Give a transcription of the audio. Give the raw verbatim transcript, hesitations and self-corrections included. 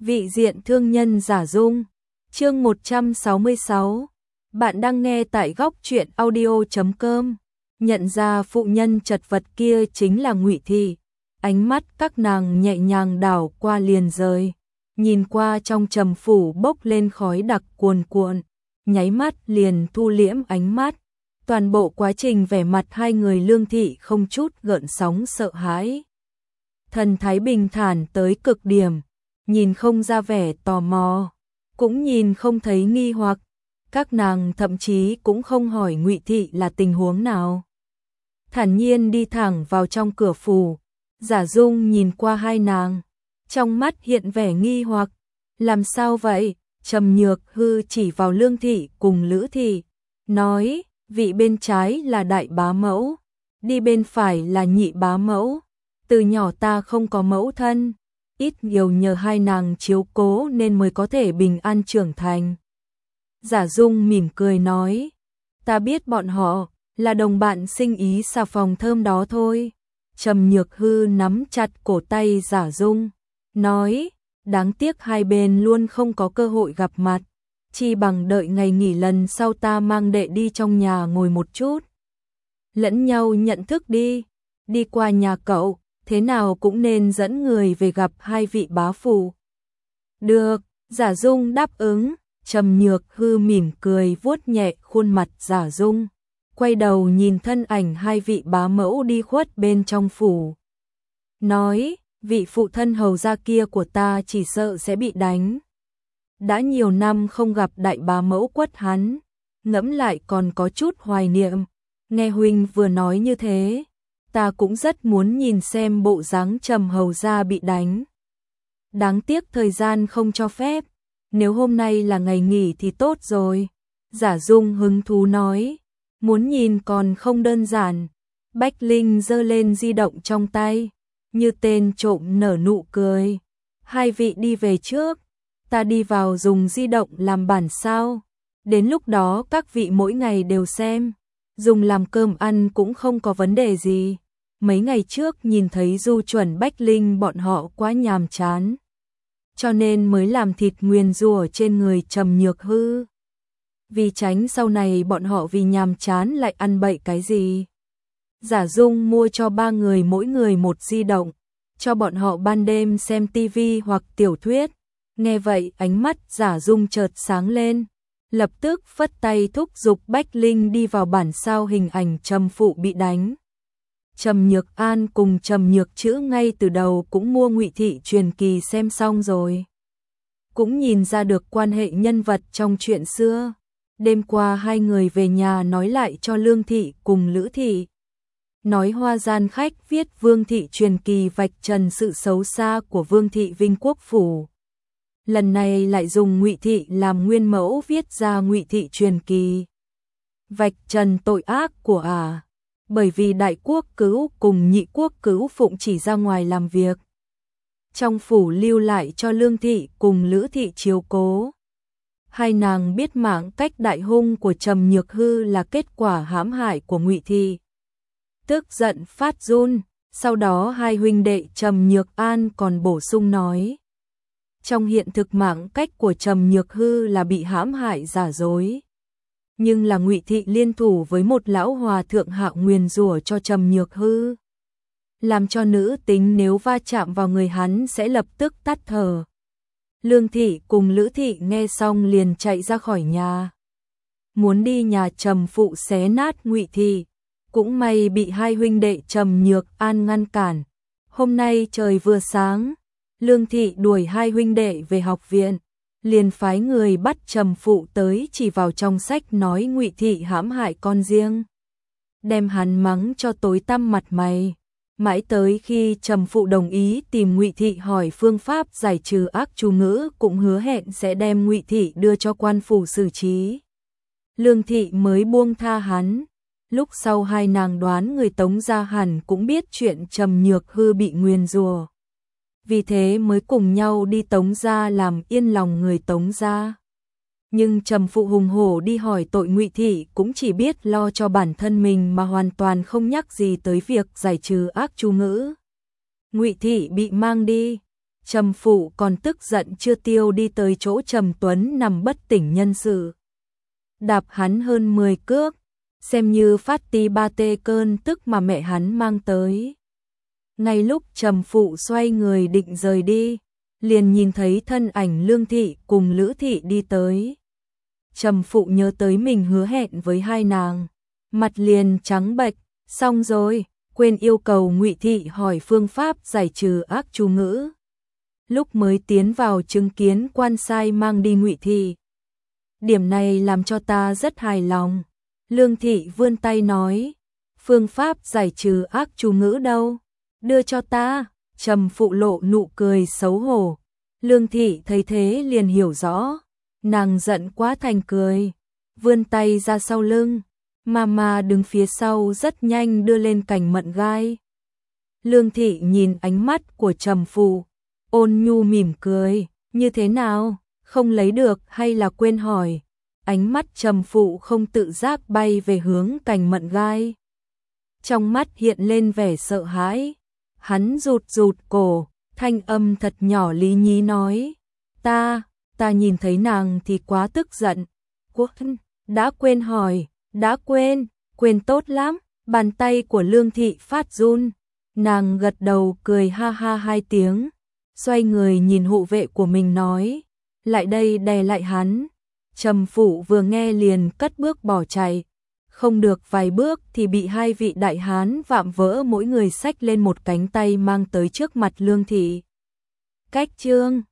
Vị diện thương nhân giả dung. Chương một trăm sáu mươi sáu. Bạn đang nghe tại góc truyện audio chấm com. Nhận ra phụ nhân chật vật kia chính là Ngụy Thị, ánh mắt các nàng nhẹ nhàng đảo qua liền rời, nhìn qua trong trầm phủ bốc lên khói đặc cuồn cuộn, nháy mắt liền thu liễm ánh mắt. Toàn bộ quá trình vẻ mặt hai người Lương Thị không chút gợn sóng sợ hãi. Thần thái bình thản tới cực điểm, nhìn không ra vẻ tò mò, cũng nhìn không thấy nghi hoặc. Các nàng thậm chí cũng không hỏi Ngụy Thị là tình huống nào. Thản nhiên đi thẳng vào trong cửa phủ. Giả Dung nhìn qua hai nàng, trong mắt hiện vẻ nghi hoặc. Làm sao vậy? Trầm Nhược Hư chỉ vào Lương Thị cùng Lữ Thị, nói, vị bên trái là đại bá mẫu, đi bên phải là nhị bá mẫu. Từ nhỏ ta không có mẫu thân, ít nhiều nhờ hai nàng chiếu cố nên mới có thể bình an trưởng thành. Giả Dung mỉm cười nói, ta biết bọn họ là đồng bạn sinh ý xà phòng thơm đó thôi. Trầm Nhược Hư nắm chặt cổ tay Giả Dung, nói, đáng tiếc hai bên luôn không có cơ hội gặp mặt, chi bằng đợi ngày nghỉ lần sau ta mang đệ đi trong nhà ngồi một chút. Lẫn nhau nhận thức đi, đi qua nhà cậu, thế nào cũng nên dẫn người về gặp hai vị bá phụ. Được, Giả Dung đáp ứng. Trầm Nhược Hư mỉm cười vuốt nhẹ khuôn mặt Giả Dung, quay đầu nhìn thân ảnh hai vị bá mẫu đi khuất bên trong phủ, nói, vị phụ thân hầu gia kia của ta chỉ sợ sẽ bị đánh. Đã nhiều năm không gặp đại bá mẫu quất hắn, ngẫm lại còn có chút hoài niệm. Nghe huynh vừa nói như thế, ta cũng rất muốn nhìn xem bộ dáng Trầm hầu gia bị đánh. Đáng tiếc thời gian không cho phép. Nếu hôm nay là ngày nghỉ thì tốt rồi. Giả Dung hứng thú nói, muốn nhìn còn không đơn giản. Bách Linh giơ lên di động trong tay, như tên trộm nở nụ cười. Hai vị đi về trước, ta đi vào dùng di động làm bản sao. Đến lúc đó các vị mỗi ngày đều xem, dùng làm cơm ăn cũng không có vấn đề gì. Mấy ngày trước nhìn thấy Du Chuẩn Bách Linh bọn họ quá nhàm chán, cho nên mới làm thịt nguyền rủa trên người Trầm Nhược Hư. Vì tránh sau này bọn họ vì nhàm chán lại ăn bậy cái gì. Giả Dung mua cho ba người mỗi người một di động, cho bọn họ ban đêm xem tivi hoặc tiểu thuyết. Nghe vậy ánh mắt Giả Dung chợt sáng lên, lập tức phất tay thúc giục Bách Linh đi vào bản sao hình ảnh Trầm phụ bị đánh. Trầm Nhược An cùng Trầm Nhược Trữ ngay từ đầu cũng mua Ngụy Thị truyền kỳ xem xong rồi, cũng nhìn ra được quan hệ nhân vật trong chuyện xưa. Đêm qua hai người về nhà nói lại cho Lương Thị cùng Lữ Thị, nói Hoa Gian khách viết Vương Thị truyền kỳ vạch trần sự xấu xa của Vương Thị Vinh Quốc phủ. Lần này lại dùng Ngụy Thị làm nguyên mẫu viết ra Ngụy Thị truyền kỳ, vạch trần tội ác của ả. À. Bởi vì đại quốc cứu cùng nhị quốc cứu phụng chỉ ra ngoài làm việc, trong phủ lưu lại cho Lương Thị cùng Lữ Thị chiếu cố. Hai nàng biết mạng cách đại hung của Trầm Nhược Hư là kết quả hãm hại của Ngụy Thị, tức giận phát run. Sau đó hai huynh đệ Trầm Nhược An còn bổ sung nói, trong hiện thực mạng cách của Trầm Nhược Hư là bị hãm hại giả dối, nhưng là Ngụy Thị liên thủ với một lão hòa thượng hạ nguyền rủa cho Trầm Nhược Hư, làm cho nữ tính nếu va chạm vào người hắn sẽ lập tức tắt thở. Lương Thị cùng Lữ Thị nghe xong liền chạy ra khỏi nhà, muốn đi nhà Trầm phụ xé nát Ngụy Thị, cũng may bị hai huynh đệ Trầm Nhược An ngăn cản. Hôm nay trời vừa sáng, Lương Thị đuổi hai huynh đệ về học viện, liền phái người bắt Trầm phụ tới chỉ vào trong sách nói Ngụy Thị hãm hại con riêng, đem hắn mắng cho tối tăm mặt mày. Mãi tới khi Trầm phụ đồng ý tìm Ngụy Thị hỏi phương pháp giải trừ ác chú ngữ, cũng hứa hẹn sẽ đem Ngụy Thị đưa cho quan phủ xử trí, Lương Thị mới buông tha hắn. Lúc sau hai nàng đoán người Tống gia hẳn cũng biết chuyện Trầm Nhược Hư bị nguyền rủa, vì thế mới cùng nhau đi Tống gia làm yên lòng người Tống gia. Nhưng Trầm phụ hùng hổ đi hỏi tội Ngụy Thị cũng chỉ biết lo cho bản thân mình mà hoàn toàn không nhắc gì tới việc giải trừ ác chú ngữ. Ngụy Thị bị mang đi, Trầm Phụ còn tức giận chưa tiêu đi tới chỗ Trầm Tuấn nằm bất tỉnh nhân sự. Đạp hắn hơn mười cước, xem như phát ti ba tê cơn tức mà mẹ hắn mang tới. Ngay lúc Trầm Phụ xoay người định rời đi, liền nhìn thấy thân ảnh Lương Thị cùng Lữ Thị đi tới. Trầm Phụ nhớ tới mình hứa hẹn với hai nàng, mặt liền trắng bệch, xong rồi, quên yêu cầu Ngụy Thị hỏi phương pháp giải trừ ác chú ngữ. Lúc mới tiến vào chứng kiến quan sai mang đi Ngụy Thị. Điểm này làm cho ta rất hài lòng. Lương Thị vươn tay nói, phương pháp giải trừ ác chú ngữ đâu? Đưa cho ta. Trầm Phụ lộ nụ cười xấu hổ. Lương Thị thấy thế liền hiểu rõ. Nàng giận quá thành cười, vươn tay ra sau lưng. Mama đứng phía sau rất nhanh đưa lên cành mận gai. Lương Thị nhìn ánh mắt của Trầm Phụ, ôn nhu mỉm cười, như thế nào, không lấy được hay là quên hỏi. Ánh mắt Trầm Phụ không tự giác bay về hướng cành mận gai. Trong mắt hiện lên vẻ sợ hãi, hắn rụt rụt cổ, thanh âm thật nhỏ lý nhí nói, ta, ta nhìn thấy nàng thì quá tức giận. Quốc đã quên hỏi, đã quên, quên tốt lắm. Bàn tay của Lương Thị phát run, nàng gật đầu cười ha ha hai tiếng, xoay người nhìn hộ vệ của mình nói, lại đây đè lại hắn. Trầm Phụ vừa nghe liền cất bước bỏ chạy, không được vài bước thì bị hai vị đại hán vạm vỡ mỗi người xách lên một cánh tay mang tới trước mặt Lương Thị. Cách chương